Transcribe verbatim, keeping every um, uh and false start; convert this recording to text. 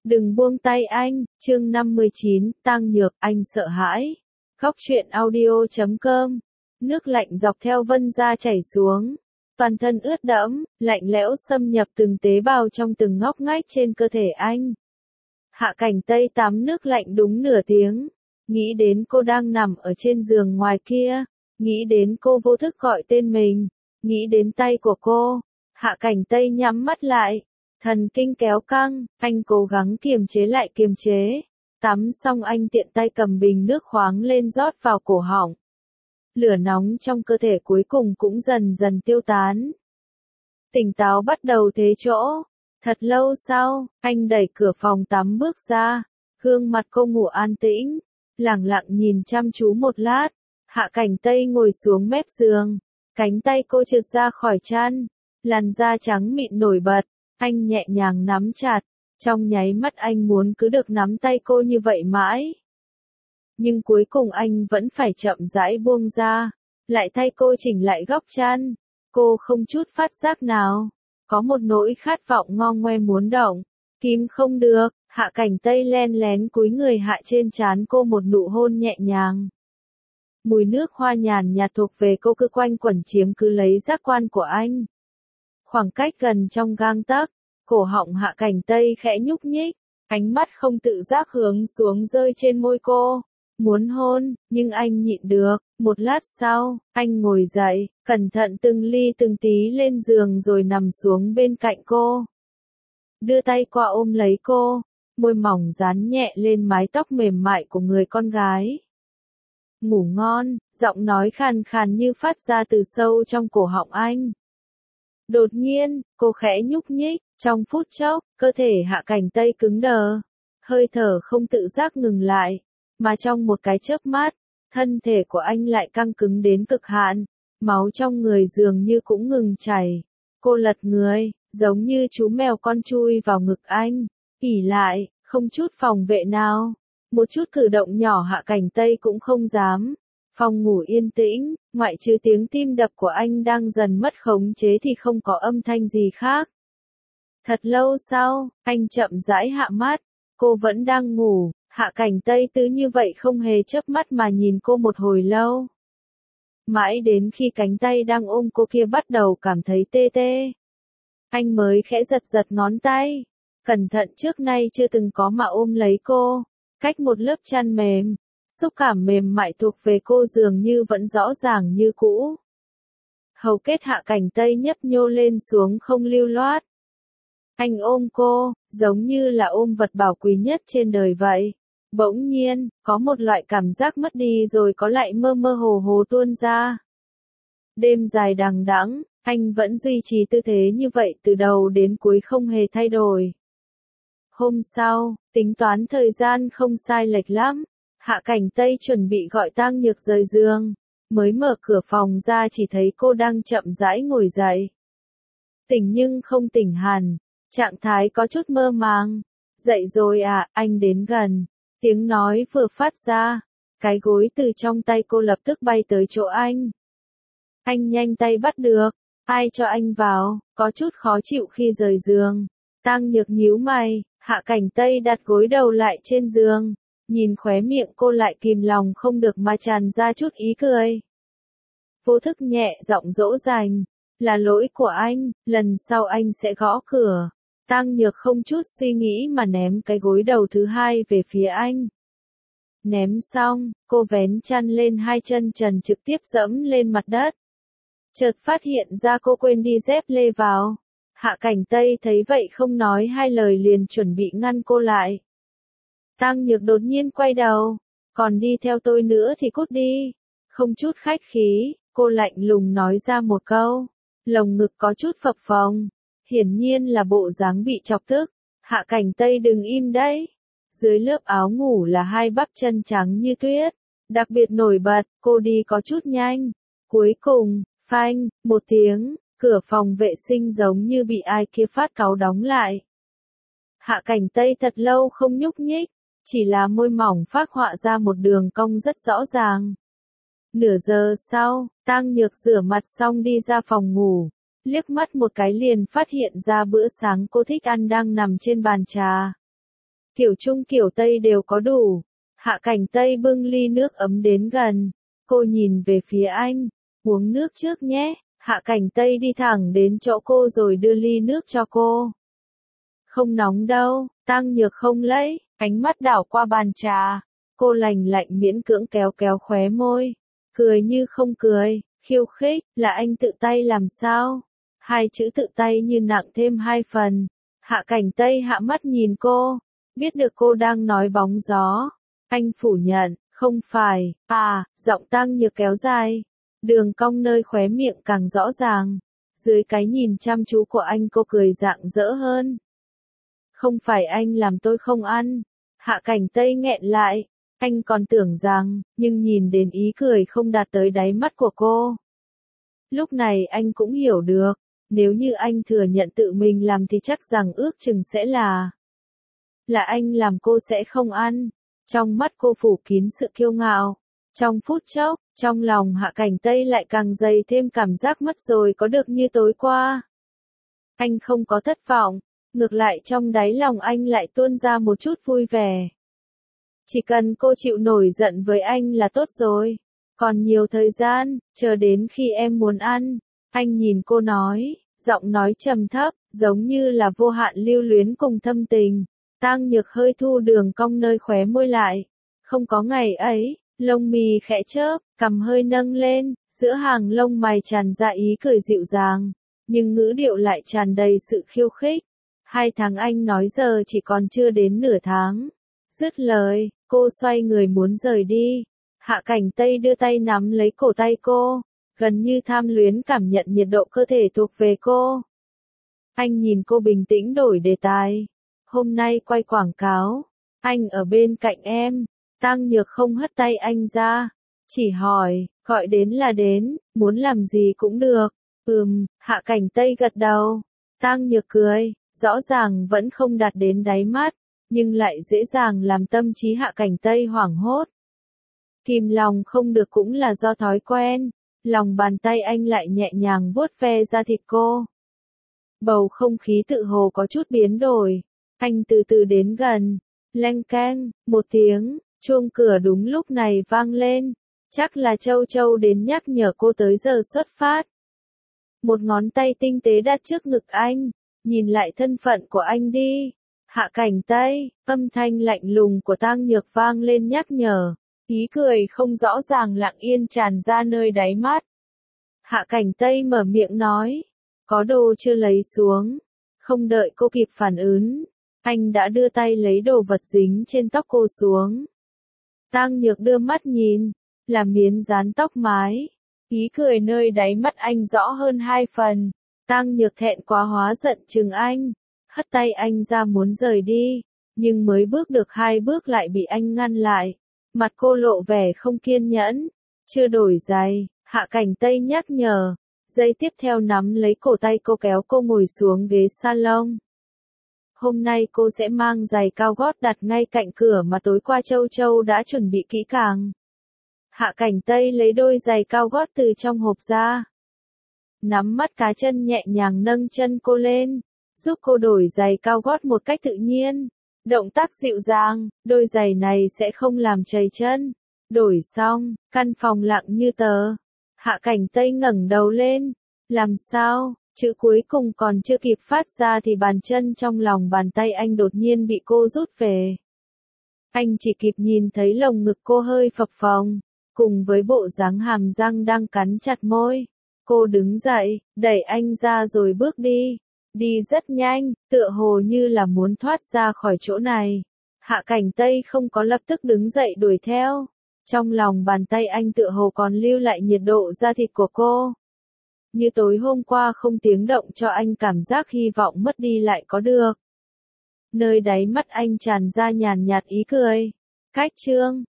Đừng buông tay anh, chương năm mươi chín, Tăng Nhược, anh sợ hãi. Góc truyện audio chấm com. Nước lạnh dọc theo vân da chảy xuống. Toàn thân ướt đẫm, lạnh lẽo xâm nhập từng tế bào trong từng ngóc ngách trên cơ thể anh. Hạ Cảnh Tây tắm nước lạnh đúng nửa tiếng. Nghĩ đến cô đang nằm ở trên giường ngoài kia. Nghĩ đến cô vô thức gọi tên mình. Nghĩ đến tay của cô. Hạ Cảnh Tây nhắm mắt lại. Thần kinh kéo căng, anh cố gắng kiềm chế lại kiềm chế. Tắm xong anh tiện tay cầm bình nước khoáng lên rót vào cổ họng. Lửa nóng trong cơ thể cuối cùng cũng dần dần tiêu tán. Tỉnh táo bắt đầu thế chỗ. Thật lâu sau, anh đẩy cửa phòng tắm bước ra. Gương mặt cô ngủ an tĩnh. Lẳng lặng nhìn chăm chú một lát. Hạ Cảnh Tây ngồi xuống mép giường. Cánh tay cô trượt ra khỏi chăn. Làn da trắng mịn nổi bật. Anh nhẹ nhàng nắm chặt, trong nháy mắt anh muốn cứ được nắm tay cô như vậy mãi. Nhưng cuối cùng anh vẫn phải chậm rãi buông ra, lại thay cô chỉnh lại góc chăn. Cô không chút phát giác nào, có một nỗi khát vọng ngo ngoe muốn động, kìm không được. Hạ Cảnh Tây len lén cúi người hạ trên trán cô một nụ hôn nhẹ nhàng. Mùi nước hoa nhàn nhạt thuộc về cô cứ quanh quẩn chiếm cứ lấy giác quan của anh. Khoảng cách gần trong gang tấc, cổ họng Hạ Cảnh Tây khẽ nhúc nhích, ánh mắt không tự giác hướng xuống rơi trên môi cô, muốn hôn, nhưng anh nhịn được. Một lát sau, anh ngồi dậy, cẩn thận từng ly từng tí lên giường rồi nằm xuống bên cạnh cô. Đưa tay qua ôm lấy cô, môi mỏng dán nhẹ lên mái tóc mềm mại của người con gái. Ngủ ngon, giọng nói khàn khàn như phát ra từ sâu trong cổ họng anh. Đột nhiên, cô khẽ nhúc nhích, trong phút chốc, cơ thể Hạ Cảnh Tây cứng đờ. Hơi thở không tự giác ngừng lại, mà trong một cái chớp mắt, thân thể của anh lại căng cứng đến cực hạn, máu trong người dường như cũng ngừng chảy. Cô lật người, giống như chú mèo con chui vào ngực anh, ỉ lại, không chút phòng vệ nào. Một chút cử động nhỏ Hạ Cảnh Tây cũng không dám. Phòng ngủ yên tĩnh, ngoại trừ tiếng tim đập của anh đang dần mất khống chế thì không có âm thanh gì khác. Thật lâu sau, anh chậm rãi hạ mắt, cô vẫn đang ngủ. Hạ Cảnh Tây cứ như vậy không hề chớp mắt mà nhìn cô một hồi lâu. Mãi đến khi cánh tay đang ôm cô kia bắt đầu cảm thấy tê tê, anh mới khẽ giật giật ngón tay, cẩn thận trước nay chưa từng có mà ôm lấy cô, cách một lớp chăn mềm. Xúc cảm mềm mại thuộc về cô dường như vẫn rõ ràng như cũ. Hầu kết Hạ Cảnh Tây nhấp nhô lên xuống không lưu loát. Anh ôm cô, giống như là ôm vật bảo quý nhất trên đời vậy. Bỗng nhiên, có một loại cảm giác mất đi rồi có lại mơ mơ hồ hồ tuôn ra. Đêm dài đằng đẵng, anh vẫn duy trì tư thế như vậy từ đầu đến cuối không hề thay đổi. Hôm sau, tính toán thời gian không sai lệch lắm. Hạ Cảnh Tây chuẩn bị gọi Tăng Nhược rời giường, mới mở cửa phòng ra chỉ thấy cô đang chậm rãi ngồi dậy. Tỉnh nhưng không tỉnh hẳn, trạng thái có chút mơ màng. Dậy rồi à, anh đến gần. Tiếng nói vừa phát ra, cái gối từ trong tay cô lập tức bay tới chỗ anh. Anh nhanh tay bắt được, ai cho anh vào, có chút khó chịu khi rời giường. Tăng Nhược nhíu mày, Hạ Cảnh Tây đặt gối đầu lại trên giường. Nhìn khóe miệng cô lại kìm lòng không được mà tràn ra chút ý cười. Vô thức nhẹ giọng dỗ dành, là lỗi của anh, lần sau anh sẽ gõ cửa. Tăng Nhược không chút suy nghĩ mà ném cái gối đầu thứ hai về phía anh. Ném xong, cô vén chăn lên hai chân trần trực tiếp dẫm lên mặt đất. Chợt phát hiện ra cô quên đi dép lê vào. Hạ Cảnh Tây thấy vậy không nói hai lời liền chuẩn bị ngăn cô lại. Tăng Nhược đột nhiên quay đầu, còn đi theo tôi nữa thì cút đi. Không chút khách khí, cô lạnh lùng nói ra một câu, lồng ngực có chút phập phồng, hiển nhiên là bộ dáng bị chọc tức. Hạ Cảnh Tây đừng im đấy. Dưới lớp áo ngủ là hai bắp chân trắng như tuyết, đặc biệt nổi bật, cô đi có chút nhanh. Cuối cùng, phanh, một tiếng, cửa phòng vệ sinh giống như bị ai kia phát cáu đóng lại. Hạ Cảnh Tây thật lâu không nhúc nhích. Chỉ là môi mỏng phác họa ra một đường cong rất rõ ràng. Nửa giờ sau, Tăng Nhược rửa mặt xong đi ra phòng ngủ, liếc mắt một cái liền phát hiện ra bữa sáng cô thích ăn đang nằm trên bàn trà. kiểu Trung kiểu Tây đều có đủ. Hạ Cảnh Tây bưng ly nước ấm đến gần. Cô nhìn về phía anh. Uống nước trước nhé. Hạ Cảnh Tây đi thẳng đến chỗ cô rồi đưa ly nước cho cô. Không nóng đâu. Tang Nhược không lấy. Ánh mắt đảo qua bàn trà. Cô lành lạnh miễn cưỡng kéo kéo khóe môi. Cười như không cười. Khiêu khích. Là anh tự tay làm sao? Hai chữ tự tay như nặng thêm hai phần. Hạ Cảnh Tây hạ mắt nhìn cô. Biết được cô đang nói bóng gió. Anh phủ nhận. Không phải. À, giọng Tang Nhược kéo dài. Đường cong nơi khóe miệng càng rõ ràng. Dưới cái nhìn chăm chú của anh cô cười rạng rỡ hơn. Không phải anh làm tôi không ăn. Hạ Cảnh Tây nghẹn lại. Anh còn tưởng rằng, nhưng nhìn đến ý cười không đạt tới đáy mắt của cô. Lúc này anh cũng hiểu được. Nếu như anh thừa nhận tự mình làm thì chắc rằng ước chừng sẽ là. Là anh làm cô sẽ không ăn. Trong mắt cô phủ kín sự kiêu ngạo. Trong phút chốc, trong lòng Hạ Cảnh Tây lại càng dày thêm cảm giác mất rồi có được như tối qua. Anh không có thất vọng, ngược lại trong đáy lòng anh lại tuôn ra một chút vui vẻ. Chỉ cần cô chịu nổi giận với anh là tốt rồi. Còn nhiều thời gian, chờ đến khi em muốn ăn. Anh nhìn cô nói, giọng nói trầm thấp, giống như là vô hạn lưu luyến cùng thâm tình. Tang Nhược hơi thu đường cong nơi khóe môi lại. Không có ngày ấy. Lông mì khẽ chớp, cằm hơi nâng lên, giữa hàng lông mày tràn ra ý cười dịu dàng, nhưng ngữ điệu lại tràn đầy sự khiêu khích. Hai tháng anh nói giờ chỉ còn chưa đến nửa tháng. Dứt lời, cô xoay người muốn rời đi. Hạ Cảnh Tây đưa tay nắm lấy cổ tay cô, gần như tham luyến cảm nhận nhiệt độ cơ thể thuộc về cô. Anh nhìn cô bình tĩnh đổi đề tài. Hôm nay quay quảng cáo, anh ở bên cạnh em. Tang Nhược không hất tay anh ra, chỉ hỏi, gọi đến là đến, muốn làm gì cũng được. Ừm, Hạ Cảnh Tây gật đầu. Tang Nhược cười, rõ ràng vẫn không đạt đến đáy mắt, nhưng lại dễ dàng làm tâm trí Hạ Cảnh Tây hoảng hốt. Kìm lòng không được cũng là do thói quen, lòng bàn tay anh lại nhẹ nhàng vuốt ve da thịt cô. Bầu không khí tự hồ có chút biến đổi, anh từ từ đến gần, leng keng, một tiếng. Chuông cửa đúng lúc này vang lên, chắc là Châu Châu đến nhắc nhở cô tới giờ xuất phát. Một ngón tay tinh tế đặt trước ngực anh, nhìn lại thân phận của anh đi. Hạ Cảnh Tây, âm thanh lạnh lùng của Tang Nhược vang lên nhắc nhở, ý cười không rõ ràng lặng yên tràn ra nơi đáy mắt. Hạ Cảnh Tây mở miệng nói, có đồ chưa lấy xuống, không đợi cô kịp phản ứng, anh đã đưa tay lấy đồ vật dính trên tóc cô xuống. Tang Nhược đưa mắt nhìn, là miến dán tóc mái. Ý cười nơi đáy mắt anh rõ hơn hai phần. Tang Nhược thẹn quá hóa giận chừng anh, hất tay anh ra muốn rời đi, nhưng mới bước được hai bước lại bị anh ngăn lại. Mặt cô lộ vẻ không kiên nhẫn. Chưa đổi giày, Hạ Cảnh Tây nhắc nhở. Giây tiếp theo nắm lấy cổ tay cô kéo cô ngồi xuống ghế salon. Hôm nay cô sẽ mang giày cao gót đặt ngay cạnh cửa mà tối qua Châu Châu đã chuẩn bị kỹ càng. Hạ Cảnh Tây lấy đôi giày cao gót từ trong hộp ra. Nắm mắt cá chân nhẹ nhàng nâng chân cô lên, giúp cô đổi giày cao gót một cách tự nhiên. Động tác dịu dàng, đôi giày này sẽ không làm trầy chân. Đổi xong, căn phòng lặng như tờ. Hạ Cảnh Tây ngẩng đầu lên. Làm sao? Chữ cuối cùng còn chưa kịp phát ra thì bàn chân trong lòng bàn tay anh đột nhiên bị cô rút về. Anh chỉ kịp nhìn thấy lồng ngực cô hơi phập phồng, cùng với bộ dáng hàm răng đang cắn chặt môi. Cô đứng dậy, đẩy anh ra rồi bước đi. Đi rất nhanh, tựa hồ như là muốn thoát ra khỏi chỗ này. Hạ Cảnh Tây không có lập tức đứng dậy đuổi theo. Trong lòng bàn tay anh tựa hồ còn lưu lại nhiệt độ da thịt của cô. Như tối hôm qua không tiếng động cho anh cảm giác hy vọng mất đi lại có được. Nơi đáy mắt anh tràn ra nhàn nhạt ý cười. Cách chương